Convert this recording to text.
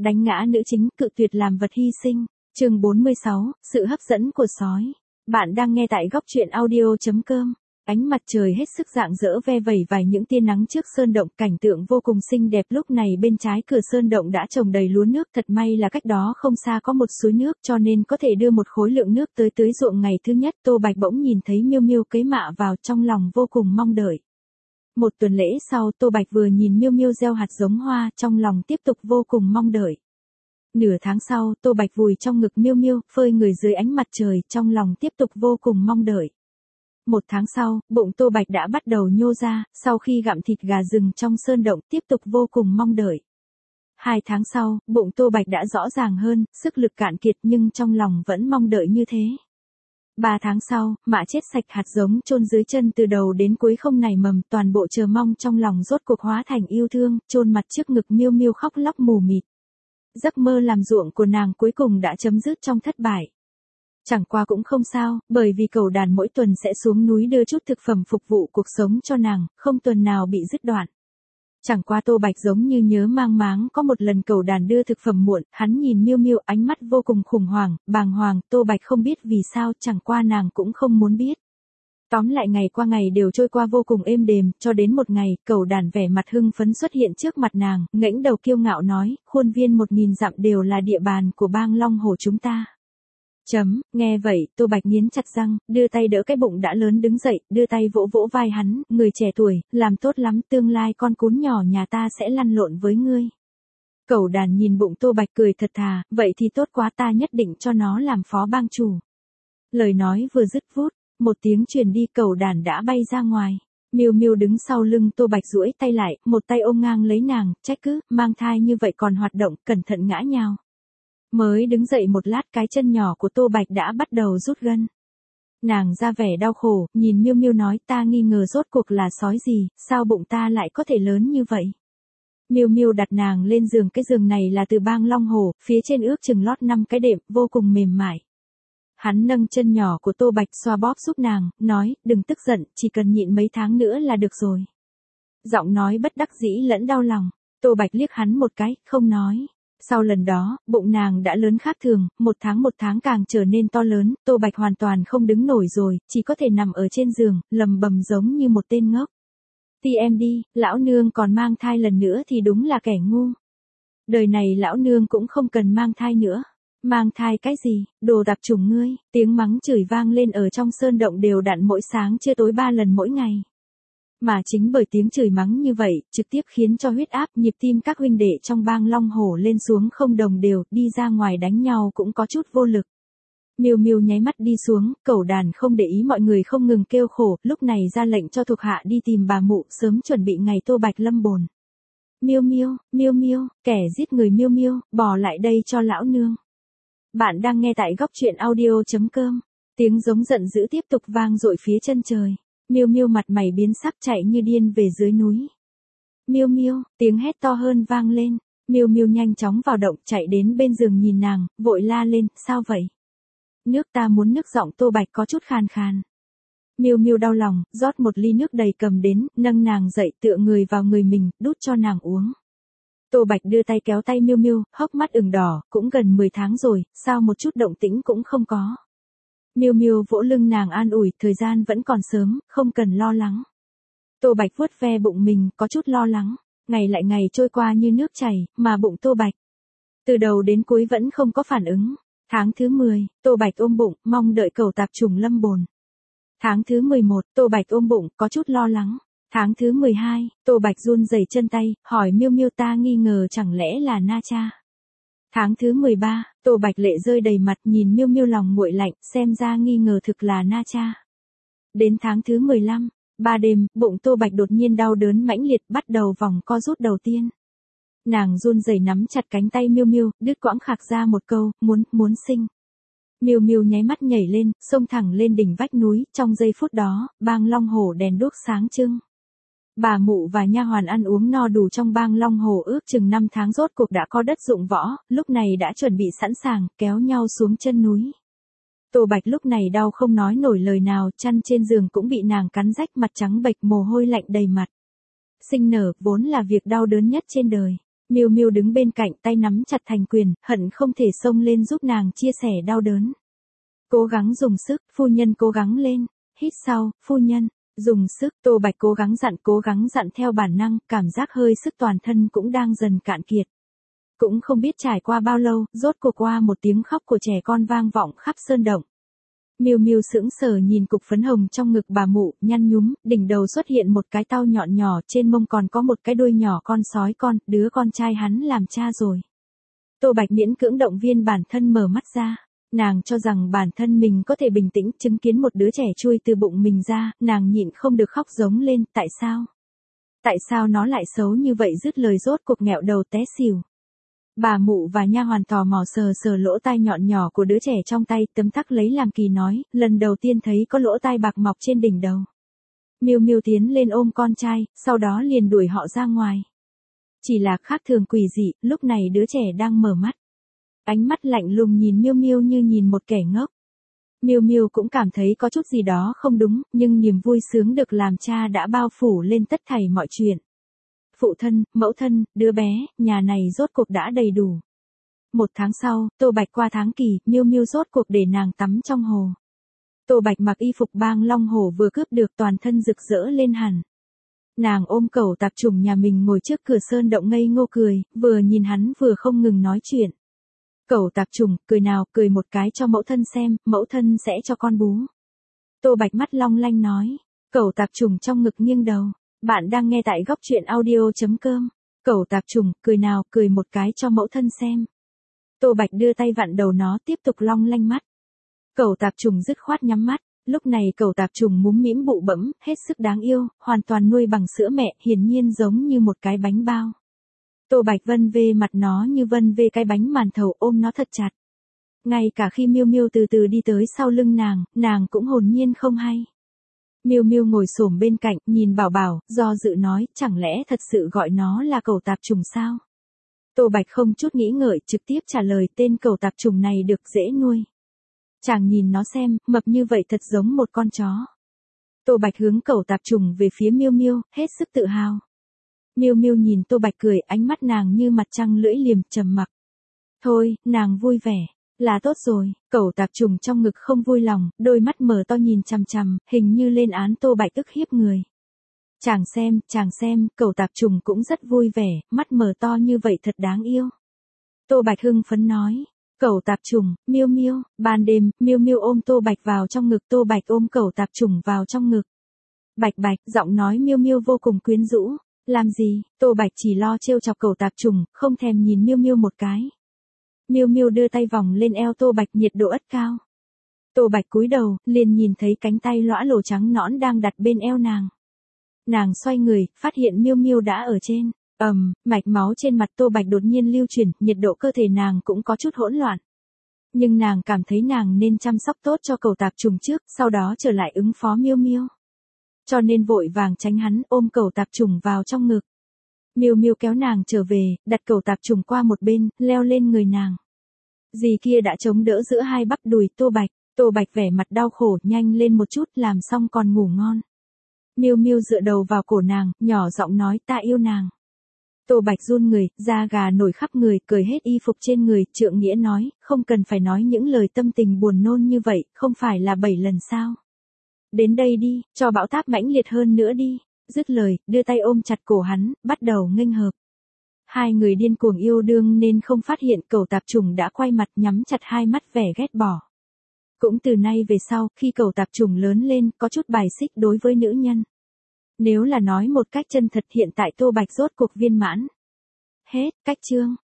đánh ngã nữ chính, cự tuyệt làm vật hy sinh. Chương 46, sự hấp dẫn của sói. Bạn đang nghe tại góc truyện audio.com. Ánh mặt trời hết sức rạng rỡ ve vẩy vài những tia nắng trước sơn động, cảnh tượng vô cùng xinh đẹp. Lúc này bên trái cửa sơn động đã trồng đầy lúa nước, thật may là cách đó không xa có một suối nước cho nên có thể đưa một khối lượng nước tới tưới ruộng ngày thứ nhất. Tô Bạch bỗng nhìn thấy Miêu Miêu cấy mạ vào, trong lòng vô cùng mong đợi. Một tuần lễ sau, Tô Bạch vừa nhìn Miêu Miêu gieo hạt giống hoa, trong lòng tiếp tục vô cùng mong đợi. Nửa tháng sau, Tô Bạch vùi trong ngực Miêu Miêu, phơi người dưới ánh mặt trời, trong lòng tiếp tục vô cùng mong đợi. Một tháng sau, bụng Tô Bạch đã bắt đầu nhô ra, sau khi gặm thịt gà rừng trong sơn động, tiếp tục vô cùng mong đợi. 2 tháng sau, bụng Tô Bạch đã rõ ràng hơn, sức lực cạn kiệt nhưng trong lòng vẫn mong đợi như thế. 3 tháng sau, mạ chết sạch, hạt giống chôn dưới chân từ đầu đến cuối không nảy mầm, toàn bộ chờ mong trong lòng rốt cuộc hóa thành yêu thương, chôn mặt trước ngực Miêu Miêu khóc lóc mù mịt. Giấc mơ làm ruộng của nàng cuối cùng đã chấm dứt trong thất bại. Chẳng qua cũng không sao, bởi vì cẩu đàn mỗi tuần sẽ xuống núi đưa chút thực phẩm phục vụ cuộc sống cho nàng, không tuần nào bị dứt đoạn. Chẳng qua Tô Bạch giống như nhớ mang máng, có một lần cẩu đàn đưa thực phẩm muộn, hắn nhìn Miêu Miêu ánh mắt vô cùng khủng hoảng, bàng hoàng. Tô Bạch không biết vì sao, chẳng qua nàng cũng không muốn biết. Tóm lại ngày qua ngày đều trôi qua vô cùng êm đềm, cho đến một ngày, cẩu đàn vẻ mặt hưng phấn xuất hiện trước mặt nàng, ngẩng đầu kiêu ngạo nói, khuôn viên 1000 dặm đều là địa bàn của bang Long Hổ chúng ta. Nghe vậy, Tô Bạch nghiến chặt răng, đưa tay đỡ cái bụng đã lớn đứng dậy, đưa tay vỗ vỗ vai hắn, người trẻ tuổi, làm tốt lắm, tương lai con cún nhỏ nhà ta sẽ lăn lộn với ngươi. Cẩu đàn nhìn bụng Tô Bạch cười thật thà, vậy thì tốt quá, ta nhất định cho nó làm phó bang chủ. Lời nói vừa dứt vút, một tiếng truyền đi, cẩu đàn đã bay ra ngoài. Miêu Miêu đứng sau lưng Tô Bạch duỗi tay lại, một tay ôm ngang lấy nàng, trách cứ, mang thai như vậy còn hoạt động, cẩn thận ngã nhào. Mới đứng dậy một lát, cái chân nhỏ của Tô Bạch đã bắt đầu rút gân. Nàng ra vẻ đau khổ, nhìn Miêu Miêu nói, ta nghi ngờ rốt cuộc là sói gì, sao bụng ta lại có thể lớn như vậy. Miêu Miêu đặt nàng lên giường, cái giường này là từ bang Long Hổ, phía trên ước chừng lót 5 cái đệm, vô cùng mềm mại. Hắn nâng chân nhỏ của Tô Bạch xoa bóp giúp nàng, nói, đừng tức giận, chỉ cần nhịn mấy tháng nữa là được rồi. Giọng nói bất đắc dĩ lẫn đau lòng. Tô Bạch liếc hắn một cái, không nói. Sau lần đó, bụng nàng đã lớn khác thường, một tháng càng trở nên to lớn, Tô Bạch hoàn toàn không đứng nổi rồi, chỉ có thể nằm ở trên giường, lầm bầm giống như một tên ngốc. Ti em đi, lão nương còn mang thai lần nữa thì đúng là kẻ ngu. Đời này lão nương cũng không cần mang thai nữa. Mang thai cái gì, đồ tạp chủng ngươi, tiếng mắng chửi vang lên ở trong sơn động đều đặn mỗi sáng trưa tối 3 lần mỗi ngày. Mà chính bởi tiếng chửi mắng như vậy, trực tiếp khiến cho huyết áp, nhịp tim các huynh đệ trong bang Long Hổ lên xuống không đồng đều, đi ra ngoài đánh nhau cũng có chút vô lực. Miêu Miêu nháy mắt đi xuống, cẩu đàn không để ý mọi người không ngừng kêu khổ, lúc này ra lệnh cho thuộc hạ đi tìm bà mụ, sớm chuẩn bị ngày Tô Bạch lâm bồn. Miêu Miêu, kẻ giết người Miêu Miêu, bỏ lại đây cho lão nương. Bạn đang nghe tại góc truyện audio.com. Tiếng giống giận dữ tiếp tục vang dội phía chân trời. Miêu Miêu mặt mày biến sắc chạy như điên về dưới núi. Miêu Miêu, tiếng hét to hơn vang lên. Miêu Miêu nhanh chóng vào động, chạy đến bên giường nhìn nàng, vội la lên, sao vậy? Nước, ta muốn nước. Giọng Tô Bạch có chút khàn khàn. Miêu Miêu đau lòng, rót một ly nước đầy cầm đến, nâng nàng dậy, tựa người vào người mình, đút cho nàng uống. Tô Bạch đưa tay kéo tay Miêu Miêu, hốc mắt ửng đỏ, cũng gần 10 tháng rồi, sao một chút động tĩnh cũng không có. Miêu Miêu vỗ lưng nàng an ủi, thời gian vẫn còn sớm, không cần lo lắng. Tô Bạch vuốt ve bụng mình, có chút lo lắng. Ngày lại ngày trôi qua như nước chảy, mà bụng Tô Bạch từ đầu đến cuối vẫn không có phản ứng. Tháng thứ 10, Tô Bạch ôm bụng, mong đợi cẩu tạp chủng lâm bồn. Tháng thứ 11, Tô Bạch ôm bụng, có chút lo lắng. Tháng thứ 12, Tô Bạch run rẩy chân tay, hỏi Miêu Miêu, ta nghi ngờ chẳng lẽ là Na Cha. Tháng thứ 13, Tô Bạch lệ rơi đầy mặt, nhìn Miêu Miêu lòng nguội lạnh, xem ra nghi ngờ thực là Na Cha. Đến tháng thứ 15, 3 đêm, bụng Tô Bạch đột nhiên đau đớn mãnh liệt, bắt đầu vòng co rút đầu tiên. Nàng run rẩy nắm chặt cánh tay Miêu Miêu, đứt quãng khạc ra một câu, muốn sinh. Miêu Miêu nháy mắt nhảy lên, xông thẳng lên đỉnh vách núi, trong giây phút đó, bang Long Hổ đèn đuốc sáng trưng. Bà mụ và nha hoàn ăn uống no đủ trong bang Long Hổ ước chừng 5 tháng rốt cuộc đã có đất dụng võ, lúc này đã chuẩn bị sẵn sàng, kéo nhau xuống chân núi. Tô Bạch lúc này đau không nói nổi lời nào, chăn trên giường cũng bị nàng cắn rách, mặt trắng bệch, mồ hôi lạnh đầy mặt. Sinh nở, vốn là việc đau đớn nhất trên đời. Miu Miu đứng bên cạnh tay nắm chặt thành quyền, hận không thể xông lên giúp nàng chia sẻ đau đớn. Cố gắng dùng sức, phu nhân cố gắng lên, hít sau, phu nhân, dùng sức, Tô Bạch cố gắng dặn theo bản năng, cảm giác hơi sức toàn thân cũng đang dần cạn kiệt. Cũng không biết trải qua bao lâu, rốt cuộc qua một tiếng khóc của trẻ con vang vọng khắp sơn động. Miu Miu sững sờ nhìn cục phấn hồng trong ngực bà mụ, nhăn nhúm, đỉnh đầu xuất hiện một cái tao nhọn nhỏ, trên mông còn có một cái đuôi nhỏ con sói con, đứa con trai hắn làm cha rồi. Tô Bạch miễn cưỡng động viên bản thân mở mắt ra. Nàng cho rằng bản thân mình có thể bình tĩnh chứng kiến một đứa trẻ chui từ bụng mình ra, nàng nhịn không được khóc giống lên, tại sao? Tại sao nó lại xấu như vậy, dứt lời rốt cuộc nghẹo đầu té xỉu. Bà mụ và nha hoàn tò mò sờ sờ lỗ tai nhọn nhỏ của đứa trẻ trong tay, tấm tắc lấy làm kỳ nói, lần đầu tiên thấy có lỗ tai bạc mọc trên đỉnh đầu. Miu Miu tiến lên ôm con trai, sau đó liền đuổi họ ra ngoài. Chỉ là khác thường quỷ dị, lúc này đứa trẻ đang mở mắt. Ánh mắt lạnh lùng nhìn Miu Miu như nhìn một kẻ ngốc. Miu Miu cũng cảm thấy có chút gì đó không đúng, nhưng niềm vui sướng được làm cha đã bao phủ lên tất thảy mọi chuyện. Phụ thân, mẫu thân, đứa bé, nhà này rốt cuộc đã đầy đủ. 1 tháng sau, Tô Bạch qua tháng kỳ, Miu Miu rốt cuộc để nàng tắm trong hồ. Tô Bạch mặc y phục bang long hổ vừa cướp được, toàn thân rực rỡ lên hẳn. Nàng ôm cẩu tạp chủng nhà mình ngồi trước cửa sơn động ngây ngô cười, vừa nhìn hắn vừa không ngừng nói chuyện. Cẩu tạp chủng, cười nào, cười một cái cho mẫu thân xem, mẫu thân sẽ cho con bú. Tô Bạch mắt long lanh nói. Cẩu tạp chủng trong ngực nghiêng đầu. Bạn đang nghe tại góc truyện audio.com. Cẩu tạp chủng, cười nào, cười một cái cho mẫu thân xem. Tô Bạch đưa tay vặn đầu nó, tiếp tục long lanh mắt. Cẩu tạp chủng dứt khoát nhắm mắt. Lúc này cẩu tạp chủng múm mĩm bụ bẫm, hết sức đáng yêu, hoàn toàn nuôi bằng sữa mẹ, hiển nhiên giống như một cái bánh bao. Tô Bạch vân vê mặt nó như vân vê cái bánh màn thầu, ôm nó thật chặt. Ngay cả khi Miu Miu từ từ đi tới sau lưng nàng cũng hồn nhiên không hay. Miu Miu ngồi xổm bên cạnh, nhìn Bảo Bảo, do dự nói, chẳng lẽ thật sự gọi nó là cẩu tạp chủng sao? Tô Bạch không chút nghĩ ngợi, trực tiếp trả lời, tên cẩu tạp chủng này được dễ nuôi. Chàng nhìn nó xem, mập như vậy thật giống một con chó. Tô Bạch hướng cẩu tạp chủng về phía Miu Miu, hết sức tự hào. Miu Miu nhìn Tô Bạch cười, ánh mắt nàng như mặt trăng lưỡi liềm, trầm mặc. Thôi, nàng vui vẻ, là tốt rồi. Cẩu tạp chủng trong ngực không vui lòng, đôi mắt mở to nhìn chằm chằm, hình như lên án Tô Bạch ức hiếp người. Chàng xem, cẩu tạp chủng cũng rất vui vẻ, mắt mở to như vậy thật đáng yêu. Tô Bạch hưng phấn nói. Cẩu tạp chủng, Miu Miu, ban đêm, Miu Miu ôm Tô Bạch vào trong ngực, Tô Bạch ôm cẩu tạp chủng vào trong ngực. Bạch bạch, giọng nói Miu Miu vô cùng quyến rũ. Làm gì? Tô Bạch chỉ lo trêu chọc cẩu tạp chủng, không thèm nhìn Miu Miu một cái. Miu Miu đưa tay vòng lên eo Tô Bạch, nhiệt độ ất cao. Tô Bạch cúi đầu, liền nhìn thấy cánh tay lõa lồ trắng nõn đang đặt bên eo nàng. Nàng xoay người, phát hiện Miu Miu đã ở trên. Mạch máu trên mặt Tô Bạch đột nhiên lưu chuyển, nhiệt độ cơ thể nàng cũng có chút hỗn loạn. Nhưng nàng cảm thấy nàng nên chăm sóc tốt cho cẩu tạp chủng trước, sau đó trở lại ứng phó Miu Miu. Cho nên vội vàng tránh hắn, ôm cẩu tạp chủng vào trong ngực. Miu Miu kéo nàng trở về, đặt cẩu tạp chủng qua một bên, leo lên người nàng. Dì kia đã chống đỡ giữa hai bắp đùi Tô Bạch. Tô Bạch vẻ mặt đau khổ, nhanh lên một chút, làm xong còn ngủ ngon. Miu Miu dựa đầu vào cổ nàng, nhỏ giọng nói, ta yêu nàng. Tô Bạch run người, da gà nổi khắp người, cởi hết y phục trên người, trượng nghĩa nói, không cần phải nói những lời tâm tình buồn nôn như vậy, không phải là 7 lần sao? Đến đây đi, cho bão táp mãnh liệt hơn nữa đi. Dứt lời, đưa tay ôm chặt cổ hắn, bắt đầu nghênh hợp. Hai người điên cuồng yêu đương nên không phát hiện cẩu tạp chủng đã quay mặt, nhắm chặt hai mắt vẻ ghét bỏ. Cũng từ nay về sau, khi cẩu tạp chủng lớn lên, có chút bài xích đối với nữ nhân. Nếu là nói một cách chân thật, hiện tại Tô Bạch rốt cuộc viên mãn. Hết, cách chương.